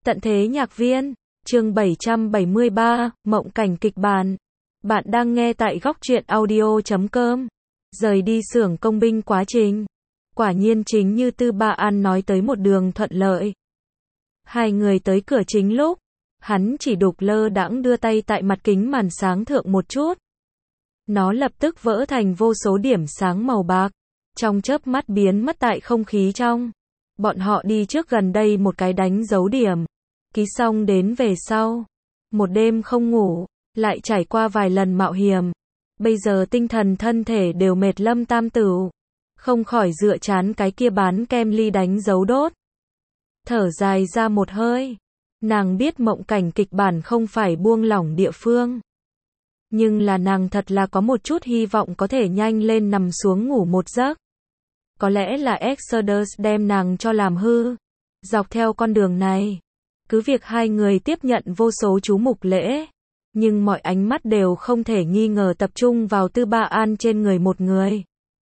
Tận thế nhạc viên, chương 773, mộng cảnh kịch bản. Bạn đang nghe tại góc truyện audio.com. Rời đi xưởng công binh quá trình. Quả nhiên chính như Tư Ba An nói tới một đường thuận lợi. Hai người tới cửa chính lúc, hắn chỉ đục lơ đãng đưa tay tại mặt kính màn sáng thượng một chút. Nó lập tức vỡ thành vô số điểm sáng màu bạc, trong chớp mắt biến mất tại không khí trong. Bọn họ đi trước gần đây một cái đánh dấu điểm. Ký xong đến về sau. Một đêm không ngủ, lại trải qua vài lần mạo hiểm. Bây giờ tinh thần thân thể đều mệt Lâm Tam Tửu. Không khỏi dựa chán cái kia bán kem ly đánh dấu đốt. Thở dài ra một hơi. Nàng biết mộng cảnh kịch bản không phải buông lỏng địa phương. Nhưng là nàng thật là có một chút hy vọng có thể nhanh lên nằm xuống ngủ một giấc. Có lẽ là Exodus đem nàng cho làm hư. Dọc theo con đường này, cứ việc hai người tiếp nhận vô số chú mục lễ, nhưng mọi ánh mắt đều không thể nghi ngờ tập trung vào Tư Ba An trên người một người.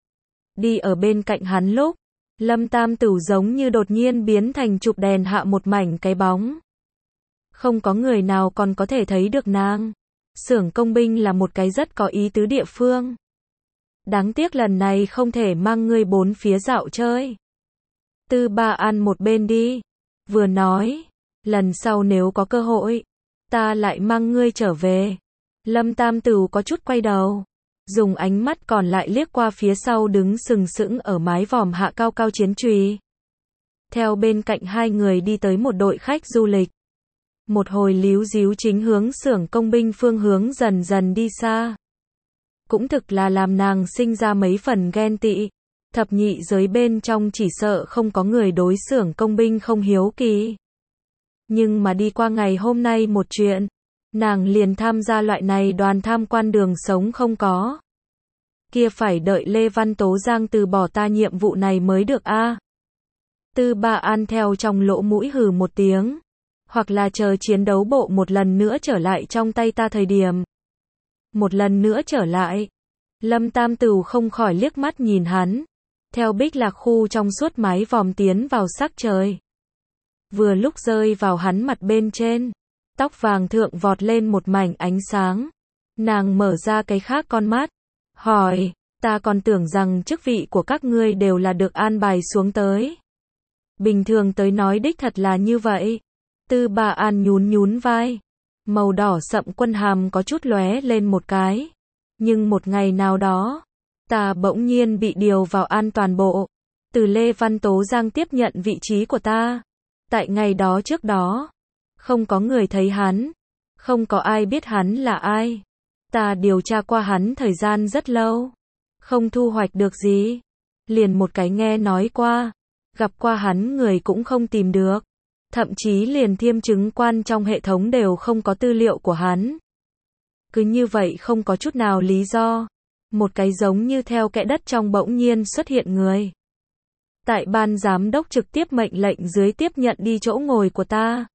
Đi ở bên cạnh hắn lúc, Lâm Tam Tửu giống như đột nhiên biến thành chụp đèn hạ một mảnh cái bóng. Không có người nào còn có thể thấy được nàng. Xưởng công binh là một cái rất có ý tứ địa phương. Đáng tiếc lần này không thể mang ngươi bốn phía dạo chơi. Tư Ba An một bên đi, vừa nói, lần sau nếu có cơ hội, ta lại mang ngươi trở về. Lâm Tam Tửu có chút quay đầu, dùng ánh mắt còn lại liếc qua phía sau đứng sừng sững ở mái vòm hạ cao cao chiến chùy. Theo bên cạnh hai người đi tới một đội khách du lịch. Một hồi líu díu chính hướng xưởng công binh phương hướng dần dần đi xa. Cũng thực là làm nàng sinh ra mấy phần ghen tị. Thập nhị giới bên trong chỉ sợ không có người đối xưởng công binh không hiếu kỳ. Nhưng mà đi qua ngày hôm nay một chuyện, nàng liền tham gia loại này đoàn tham quan đường sống không có. Kia phải đợi Lê Văn Tố Giang từ bỏ ta nhiệm vụ này mới được a. Tư Ba An theo trong lỗ mũi hừ một tiếng. Hoặc là chờ chiến đấu bộ một lần nữa trở lại trong tay ta thời điểm. Một lần nữa trở lại. Lâm Tam Tửu không khỏi liếc mắt nhìn hắn. Theo Bích Lạc khu trong suốt mái vòm tiến vào sắc trời. Vừa lúc rơi vào hắn mặt bên trên. Tóc vàng thượng vọt lên một mảnh ánh sáng. Nàng mở ra cái khác con mắt. Hỏi, ta còn tưởng rằng chức vị của các ngươi đều là được an bài xuống tới. Bình thường tới nói đích thật là như vậy. Tư Ba An nhún nhún vai. Màu đỏ sậm quân hàm có chút lóe lên một cái. Nhưng một ngày nào đó, ta bỗng nhiên bị điều vào an toàn bộ. Từ Lê Văn Tố Giang tiếp nhận vị trí của ta. Tại ngày đó trước đó, không có người thấy hắn. Không có ai biết hắn là ai. Ta điều tra qua hắn thời gian rất lâu. Không thu hoạch được gì. Liền một cái nghe nói qua. Gặp qua hắn người cũng không tìm được. Thậm chí liền thiêm chứng quan trong hệ thống đều không có tư liệu của hắn. Cứ như vậy không có chút nào lý do. Một cái giống như theo kẽ đất trong bỗng nhiên xuất hiện người. Tại ban giám đốc trực tiếp mệnh lệnh dưới tiếp nhận đi chỗ ngồi của ta.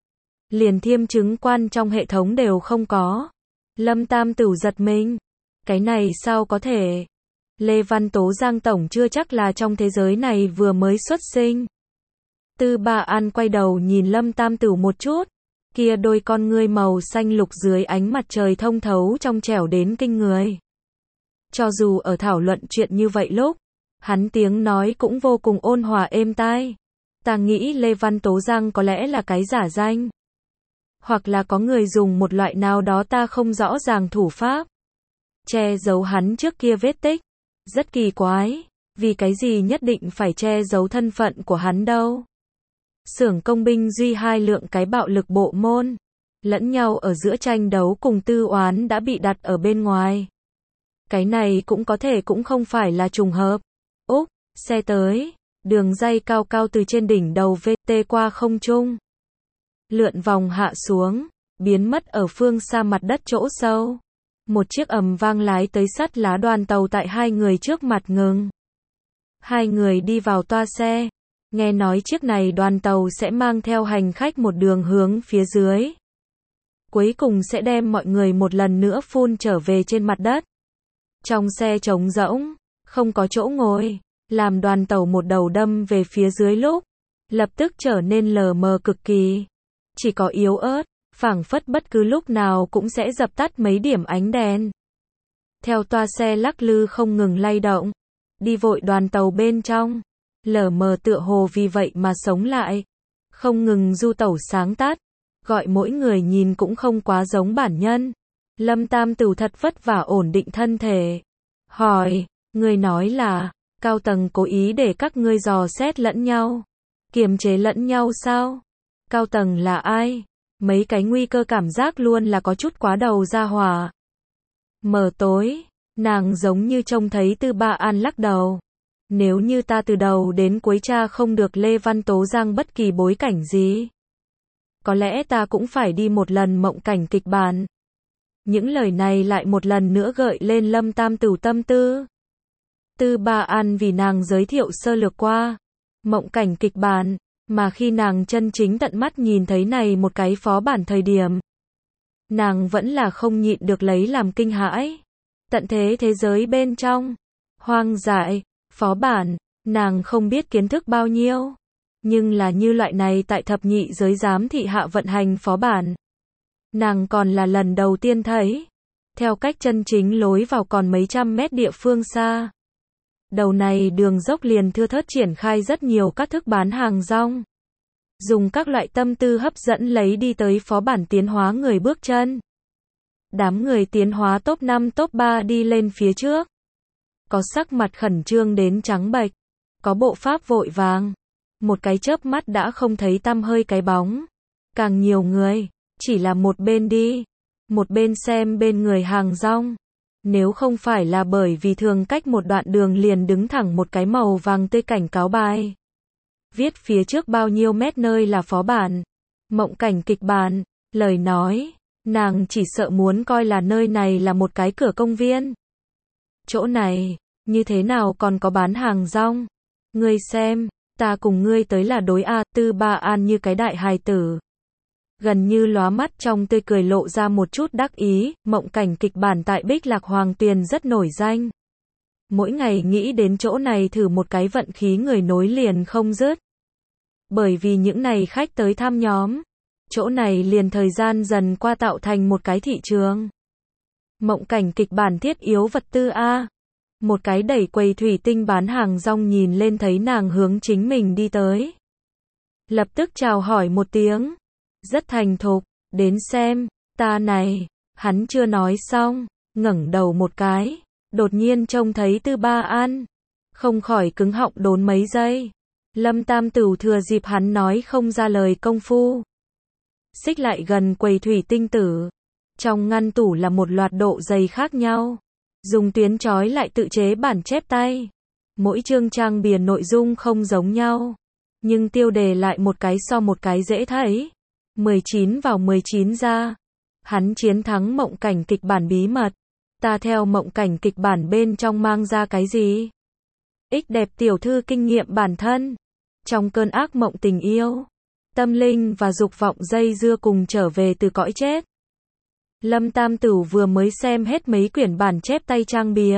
Liền thiêm chứng quan trong hệ thống đều không có. Lâm Tam Tửu giật mình. Cái này sao có thể? Lê Văn Tố Giang tổng chưa chắc là trong thế giới này vừa mới xuất sinh. Tư Ba An quay đầu nhìn Lâm Tam Tửu một chút. Kia đôi con ngươi màu xanh lục dưới ánh mặt trời thông thấu trong trẻo đến kinh người. Cho dù ở thảo luận chuyện như vậy lúc, hắn tiếng nói cũng vô cùng ôn hòa êm tai. Ta nghĩ Lê Văn Tố Giang có lẽ là cái giả danh. Hoặc là có người dùng một loại nào đó ta không rõ ràng thủ pháp. Che giấu hắn trước kia vết tích. Rất kỳ quái. Vì cái gì nhất định phải che giấu thân phận của hắn đâu. Xưởng công binh duy hai lượng cái bạo lực bộ môn. Lẫn nhau ở giữa tranh đấu cùng tư oán đã bị đặt ở bên ngoài. Cái này cũng có thể cũng không phải là trùng hợp. Úc, xe tới. Đường ray cao cao từ trên đỉnh đầu VT qua không trung. Lượn vòng hạ xuống. Biến mất ở phương xa mặt đất chỗ sâu. Một chiếc ầm vang lái tới sắt lá đoàn tàu tại hai người trước mặt ngừng. Hai người đi vào toa xe. Nghe nói chiếc này đoàn tàu sẽ mang theo hành khách một đường hướng phía dưới. Cuối cùng sẽ đem mọi người một lần nữa phun trở về trên mặt đất. Trong xe trống rỗng, không có chỗ ngồi, làm đoàn tàu một đầu đâm về phía dưới lúc, lập tức trở nên lờ mờ cực kỳ. chỉ có yếu ớt, phảng phất bất cứ lúc nào cũng sẽ dập tắt mấy điểm ánh đèn. Theo toa xe lắc lư không ngừng lay động, đi vội đoàn tàu bên trong, lờ mờ tựa hồ vì vậy mà sống lại, không ngừng du tẩu sáng tát, gọi mỗi người nhìn cũng không quá giống bản nhân. Lâm Tam Tửu thật vất vả ổn định thân thể, hỏi, ngươi nói là, cao tầng cố ý để các ngươi dò xét lẫn nhau, kiềm chế lẫn nhau sao? Cao tầng là ai? Mấy cái nguy cơ cảm giác luôn là có chút quá đầu ra hỏa. Mờ tối, nàng giống như trông thấy Tư Ba An lắc đầu. Nếu như ta từ đầu đến cuối tra không được Lê Văn Tố Giang bất kỳ bối cảnh gì, có lẽ ta cũng phải đi một lần mộng cảnh kịch bản. Những lời này lại một lần nữa gợi lên Lâm Tam Tửu tâm tư. Tư Ba An vì nàng giới thiệu sơ lược qua mộng cảnh kịch bản, mà khi nàng chân chính tận mắt nhìn thấy này một cái phó bản thời điểm, nàng vẫn là không nhịn được lấy làm kinh hãi. Tận thế thế giới bên trong, hoang dại, phó bản, nàng không biết kiến thức bao nhiêu, nhưng là như loại này tại thập nhị giới giám thị hạ vận hành phó bản, nàng còn là lần đầu tiên thấy. Theo cách chân chính lối vào còn mấy trăm mét địa phương xa, đầu này đường dốc liền thưa thớt triển khai rất nhiều các thức bán hàng rong, dùng các loại tâm tư hấp dẫn lấy đi tới phó bản tiến hóa người bước chân. Đám người tiến hóa top 5 top 3 đi lên phía trước, có sắc mặt khẩn trương đến trắng bệch, có bộ pháp vội vàng, một cái chớp mắt đã không thấy tăm hơi cái bóng. Càng nhiều người, chỉ là một bên đi, một bên xem bên người hàng rong. Nếu không phải là bởi vì thường cách một đoạn đường liền đứng thẳng một cái màu vàng tươi cảnh cáo bài, viết phía trước bao nhiêu mét nơi là phó bản, mộng cảnh kịch bản, lời nói, nàng chỉ sợ muốn coi là nơi này là một cái cửa công viên. Chỗ này, như thế nào còn có bán hàng rong? Ngươi xem, ta cùng ngươi tới là đối a. Tư Ba An như cái đại hài tử, gần như lóa mắt trong tươi cười lộ ra một chút đắc ý. Mộng cảnh kịch bản tại Bích Lạc Hoàng Tuyền rất nổi danh. Mỗi ngày nghĩ đến chỗ này thử một cái vận khí người nối liền không dứt. Bởi vì những này khách tới thăm nhóm, chỗ này liền thời gian dần qua tạo thành một cái thị trường. Mộng cảnh kịch bản thiết yếu vật tư a. Một cái đẩy quầy thủy tinh bán hàng rong nhìn lên thấy nàng hướng chính mình đi tới, lập tức chào hỏi một tiếng, rất thành thục, đến xem, ta này, hắn chưa nói xong, ngẩng đầu một cái, đột nhiên trông thấy Tư Ba An, không khỏi cứng họng đốn mấy giây. Lâm Tam Tửu thừa dịp hắn nói không ra lời công phu, xích lại gần quầy thủy tinh tử, trong ngăn tủ là một loạt độ dày khác nhau, dùng tuyến trói lại tự chế bản chép tay. Mỗi chương trang bìa nội dung không giống nhau, nhưng tiêu đề lại một cái so một cái dễ thấy. 19 vào 19 ra. Hắn chiến thắng mộng cảnh kịch bản bí mật. Ta theo mộng cảnh kịch bản bên trong mang ra cái gì? Ích đẹp tiểu thư kinh nghiệm bản thân. Trong cơn ác mộng tình yêu, tâm linh và dục vọng dây dưa cùng trở về từ cõi chết. Lâm Tam Tửu vừa mới xem hết mấy quyển bản chép tay trang bìa,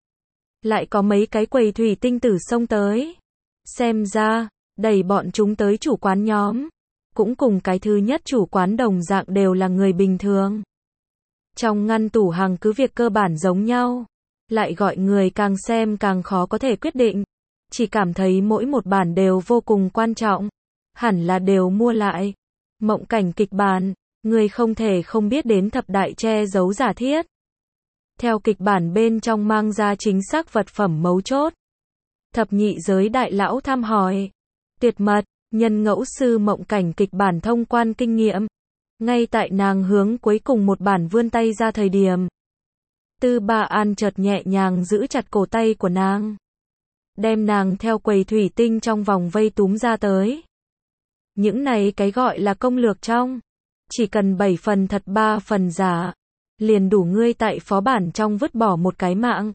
lại có mấy cái quầy thủy tinh tử xông tới. Xem ra, đẩy bọn chúng tới chủ quán nhóm, cũng cùng cái thứ nhất chủ quán đồng dạng đều là người bình thường. Trong ngăn tủ hàng cứ việc cơ bản giống nhau, lại gọi người càng xem càng khó có thể quyết định. Chỉ cảm thấy mỗi một bản đều vô cùng quan trọng, hẳn là đều mua lại. Mộng cảnh kịch bản, người không thể không biết đến thập đại che giấu giả thiết. Theo kịch bản bên trong mang ra chính xác vật phẩm mấu chốt. Thập nhị giới đại lão thăm hỏi, tuyệt mật, nhân ngẫu sư mộng cảnh kịch bản thông quan kinh nghiệm. Ngay tại nàng hướng cuối cùng một bản vươn tay ra thời điểm, Tư Ba An chợt nhẹ nhàng giữ chặt cổ tay của nàng, đem nàng theo quầy thủy tinh trong vòng vây túm ra tới. Những này cái gọi là công lược trong, chỉ cần 7 phần thật 3 phần giả, liền đủ ngươi tại phó bản trong vứt bỏ một cái mạng.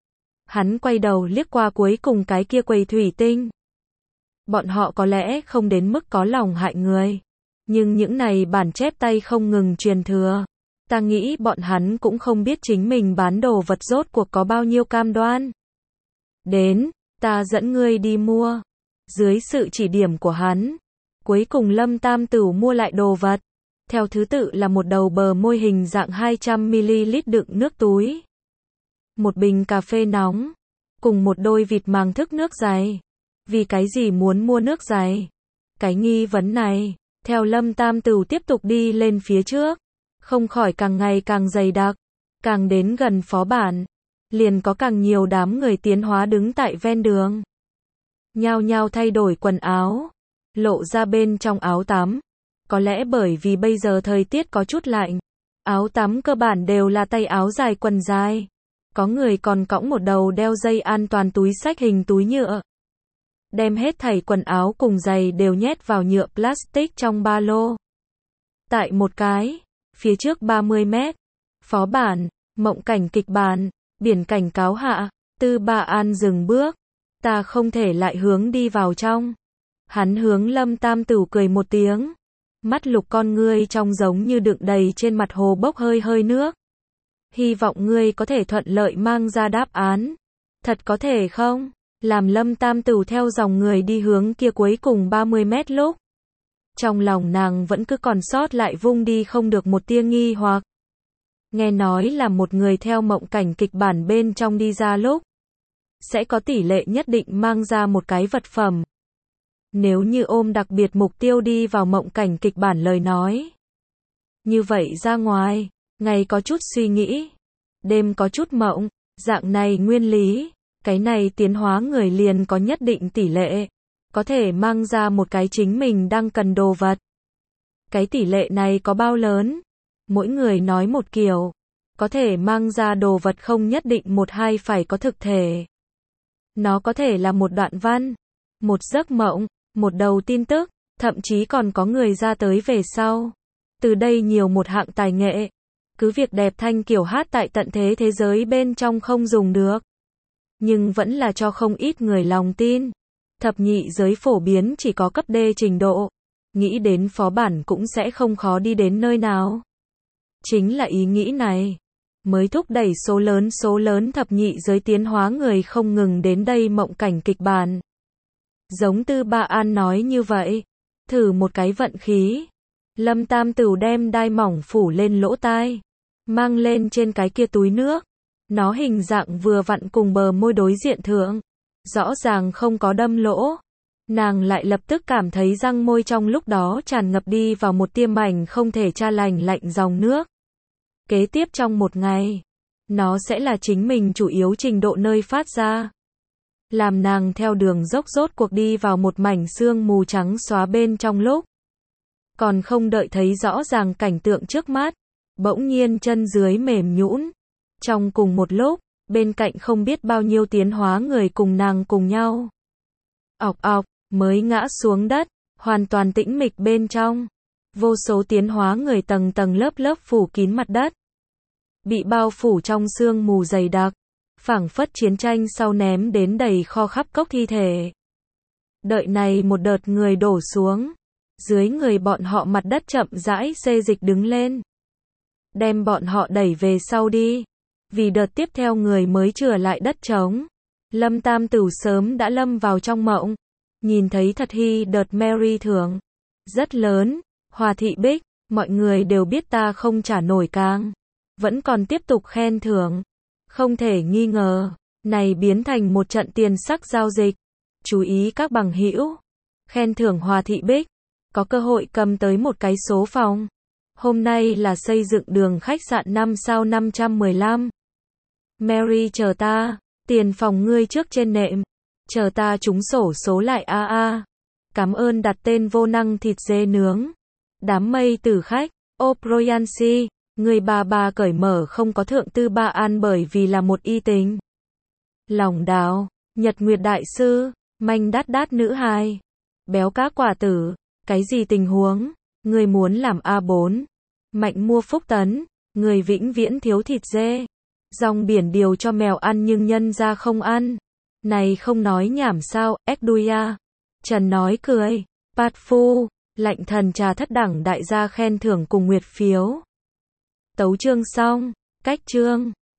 Hắn quay đầu liếc qua cuối cùng cái kia quầy thủy tinh. Bọn họ có lẽ không đến mức có lòng hại người, nhưng những này bản chép tay không ngừng truyền thừa. Ta nghĩ bọn hắn cũng không biết chính mình bán đồ vật rốt cuộc có bao nhiêu cam đoan. Đến, ta dẫn ngươi đi mua. Dưới sự chỉ điểm của hắn, Cuối cùng Lâm Tam Tửu mua lại đồ vật. Theo thứ tự là một đầu bờ môi hình dạng 200ml đựng nước túi. Một bình cà phê nóng. Cùng một đôi vịt màng thức nước giày. Vì cái gì muốn mua nước giày? Cái nghi vấn này, theo Lâm Tam Tửu tiếp tục đi lên phía trước, không khỏi càng ngày càng dày đặc. Càng đến gần phó bản, liền có càng nhiều đám người tiến hóa đứng tại ven đường. Nhao nhao thay đổi quần áo, lộ ra bên trong áo tắm. Có lẽ bởi vì bây giờ thời tiết có chút lạnh, áo tắm cơ bản đều là tay áo dài quần dài. Có người còn cõng một đầu đeo dây an toàn túi xách hình túi nhựa. Đem hết thảy quần áo cùng giày đều nhét vào nhựa plastic trong ba lô. Tại một cái, phía trước 30 mét, phó bản, mộng cảnh kịch bản, biển cảnh cáo hạ, Tư Ba An dừng bước. Ta không thể lại hướng đi vào trong. Hắn hướng Lâm Tam Tửu cười một tiếng. Mắt lục con ngươi trong giống như đựng đầy trên mặt hồ bốc hơi hơi nước. Hy vọng ngươi có thể thuận lợi mang ra đáp án. Thật có thể không? Làm Lâm Tam Tửu theo dòng người đi hướng kia cuối cùng 30 mét lúc. Trong lòng nàng vẫn cứ còn sót lại vung đi không được một tia nghi hoặc. Nghe nói là một người theo mộng cảnh kịch bản bên trong đi ra lúc. Sẽ có tỷ lệ nhất định mang ra một cái vật phẩm. Nếu như ôm đặc biệt mục tiêu đi vào mộng cảnh kịch bản lời nói. Như vậy ra ngoài, ngày có chút suy nghĩ, đêm có chút mộng, dạng này nguyên lý, cái này tiến hóa người liền có nhất định tỷ lệ, có thể mang ra một cái chính mình đang cần đồ vật. Cái tỷ lệ này có bao lớn? Mỗi người nói một kiểu, có thể mang ra đồ vật không nhất định một hai phải có thực thể. Nó có thể là một đoạn văn, một giấc mộng, một đầu tin tức, thậm chí còn có người ra tới về sau. Từ đây nhiều một hạng tài nghệ. Cứ việc đẹp thanh kiểu hát tại tận thế thế giới bên trong không dùng được. Nhưng vẫn là cho không ít người lòng tin. Thập nhị giới phổ biến chỉ có cấp D trình độ. Nghĩ đến phó bản cũng sẽ không khó đi đến nơi nào. Chính là ý nghĩ này. Mới thúc đẩy số lớn thập nhị giới tiến hóa người không ngừng đến đây mộng cảnh kịch bản. Giống Tư Ba An nói như vậy. Thử một cái vận khí. Lâm Tam Tửu đem đai mỏng phủ lên lỗ tai. Mang lên trên cái kia túi nước. Nó hình dạng vừa vặn cùng bờ môi đối diện thượng. Rõ ràng không có đâm lỗ. Nàng lại lập tức cảm thấy răng môi trong lúc đó tràn ngập đi vào một tia mảnh không thể tra lành lạnh dòng nước. Kế tiếp trong một ngày, nó sẽ là chính mình chủ yếu trình độ nơi phát ra. Làm nàng theo đường dốc rốt cuộc đi vào một mảnh sương mù trắng xóa bên trong lúc. Còn không đợi thấy rõ ràng cảnh tượng trước mắt, bỗng nhiên chân dưới mềm nhũn. Trong cùng một lúc, bên cạnh không biết bao nhiêu tiến hóa người cùng nàng cùng nhau. Ọc ọc, mới ngã xuống đất, hoàn toàn tĩnh mịch bên trong. Vô số tiến hóa người tầng tầng lớp lớp phủ kín mặt đất. Bị bao phủ trong sương mù dày đặc. Phảng phất chiến tranh sau ném đến đầy kho khắp cốc thi thể. Đợi này một đợt người đổ xuống. Dưới người bọn họ mặt đất chậm rãi xê dịch đứng lên. Đem bọn họ đẩy về sau đi. Vì đợt tiếp theo người mới trở lại đất trống. Lâm Tam Tửu sớm đã lâm vào trong mộng. Nhìn thấy thật hy đợt Mary thưởng. Rất lớn. Hòa thị bích. Mọi người đều biết ta không trả nổi càng. Vẫn còn tiếp tục khen thưởng. Không thể nghi ngờ. Này biến thành một trận tiền sắc giao dịch. Chú ý các bằng hữu. Khen thưởng Hòa thị bích. Có cơ hội cầm tới một cái số phòng. Hôm nay là xây dựng đường khách sạn 5 sao 515. Mary chờ ta. Tiền phòng ngươi trước trên nệm. Chờ ta trúng xổ số lại a. Cảm ơn đặt tên vô năng thịt dê nướng. Đám mây tử khách. O'Brien, người bà cởi mở không có thượng Tư Ba An bởi vì là một y tính. Lòng đào. Nhật Nguyệt Đại Sư. Manh đát nữ hài. Béo cá quả tử. Cái gì tình huống? Người muốn làm A4. Mạnh mua phúc tấn. Người vĩnh viễn thiếu thịt dê. Rong biển điều cho mèo ăn nhưng nhân ra không ăn. Này không nói nhảm sao, Ekduya. Trần nói cười. Pat Phu. Lạnh thần trà thất đẳng đại gia khen thưởng cùng nguyệt phiếu. Tấu chương xong. Cách chương.